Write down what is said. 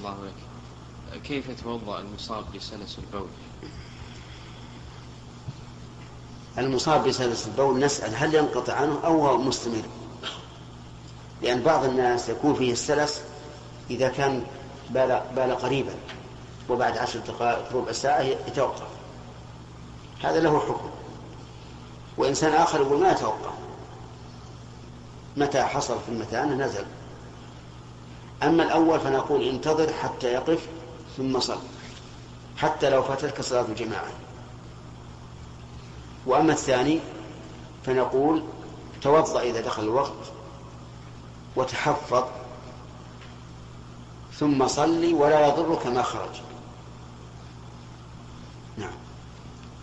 الله عليك. كيف يتوضأ المصاب بسلس البول؟ المصاب بسلس البول نسأل هل ينقطع عنه أو هو مستمر؟ لأن بعض الناس يكون فيه السلس إذا كان بال قريبا وبعد 10 دقائق ربع ساعة يتوقف، هذا له حكم. وإنسان آخر يقول ما يتوقف، متى حصل في المثانة نزل. أما الأول فنقول انتظر حتى يقف ثم صل، حتى لو فاتتك صلاة الجماعة. وأما الثاني فنقول توضأ إذا دخل الوقت وتحفظ ثم صلي ولا يضرك ما خرج. نعم.